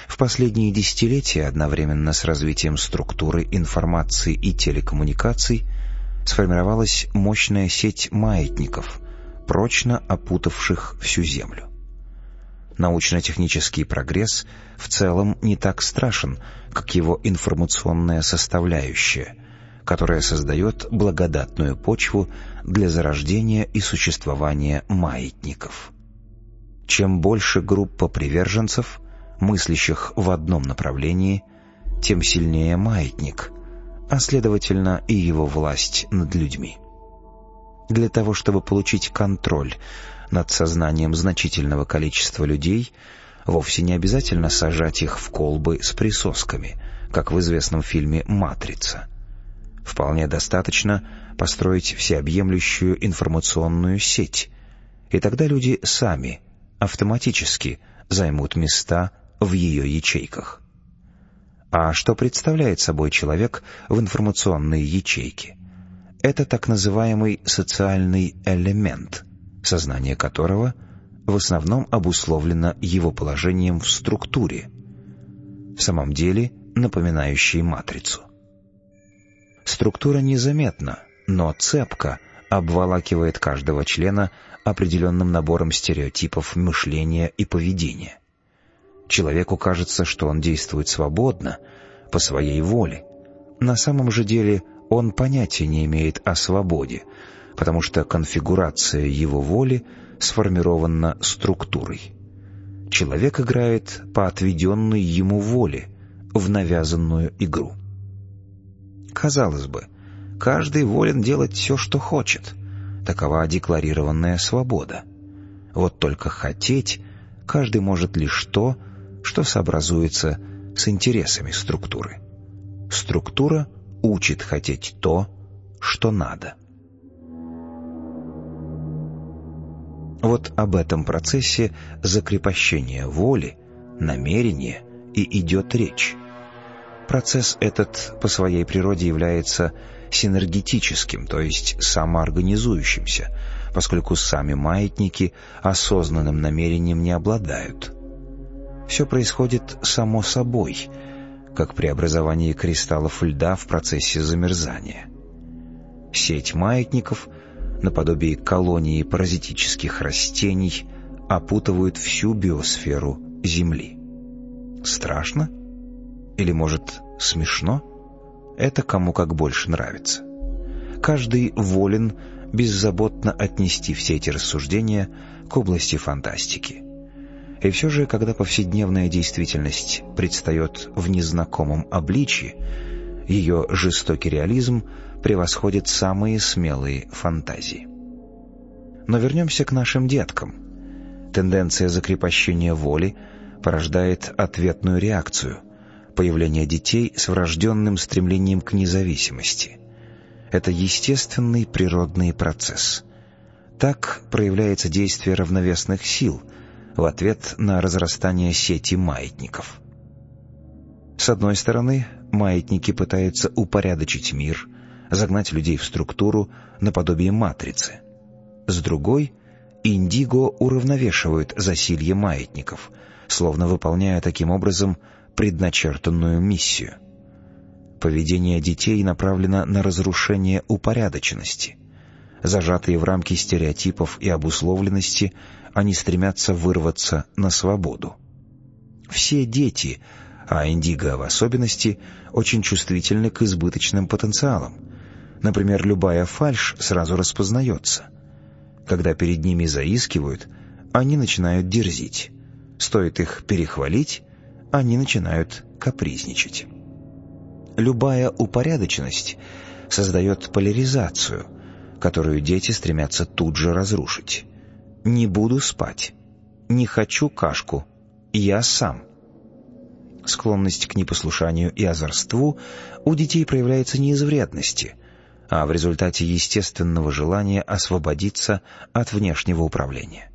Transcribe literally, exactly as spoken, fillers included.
В последние десятилетия, одновременно с развитием структуры информации и телекоммуникаций, сформировалась мощная сеть маятников, прочно опутавших всю Землю. Научно-технический прогресс в целом не так страшен, как его информационная составляющая, которая создает благодатную почву для зарождения и существования маятников. Чем больше группа приверженцев, мыслящих в одном направлении, тем сильнее маятник, а следовательно и его власть над людьми. Для того, чтобы получить контроль над сознанием значительного количества людей, вовсе не обязательно сажать их в колбы с присосками, как в известном фильме «Матрица». Вполне достаточно построить всеобъемлющую информационную сеть, и тогда люди сами, автоматически займут места в ее ячейках. А что представляет собой человек в информационной ячейке? Это так называемый социальный элемент, сознание которого в основном обусловлено его положением в структуре, в самом деле напоминающей матрицу. Структура незаметна, но цепко обволакивает каждого члена определенным набором стереотипов мышления и поведения. Человеку кажется, что он действует свободно, по своей воле. На самом же деле он понятия не имеет о свободе, потому что конфигурация его воли сформирована структурой. Человек играет по отведенной ему воле в навязанную игру. Казалось бы, каждый волен делать все, что хочет. Такова декларированная свобода. Вот только хотеть каждый может лишь то, что сообразуется с интересами структуры. Структура учит хотеть то, что надо. Вот об этом процессе закрепощения воли, намерения и идет речь. Процесс этот по своей природе является синергетическим, то есть самоорганизующимся, поскольку сами маятники осознанным намерением не обладают. Все происходит само собой, как при образовании кристаллов льда в процессе замерзания. Сеть маятников, наподобие колонии паразитических растений, опутывают всю биосферу Земли. Страшно? Или, может, смешно? Это кому как больше нравится. Каждый волен беззаботно отнести все эти рассуждения к области фантастики. И все же, когда повседневная действительность предстает в незнакомом обличье, ее жестокий реализм превосходит самые смелые фантазии. Но вернемся к нашим деткам. Тенденция закрепощения воли порождает ответную реакцию — появление детей с врожденным стремлением к независимости. Это естественный природный процесс. Так проявляется действие равновесных сил в ответ на разрастание сети маятников. С одной стороны, маятники пытаются упорядочить мир, загнать людей в структуру наподобие матрицы. С другой, индиго уравновешивают засилье маятников, словно выполняя таким образом предначертанную миссию. Поведение детей направлено на разрушение упорядоченности. Зажатые в рамки стереотипов и обусловленности, они стремятся вырваться на свободу. Все дети, а индиго в особенности, очень чувствительны к избыточным потенциалам. Например, любая фальшь сразу распознается. Когда перед ними заискивают, они начинают дерзить. Стоит их перехвалить, они начинают капризничать. Любая упорядоченность создает поляризацию, которую дети стремятся тут же разрушить. «Не буду спать», «не хочу кашку», «я сам». Склонность к непослушанию и озорству у детей проявляется не из вредности, а в результате естественного желания освободиться от внешнего управления.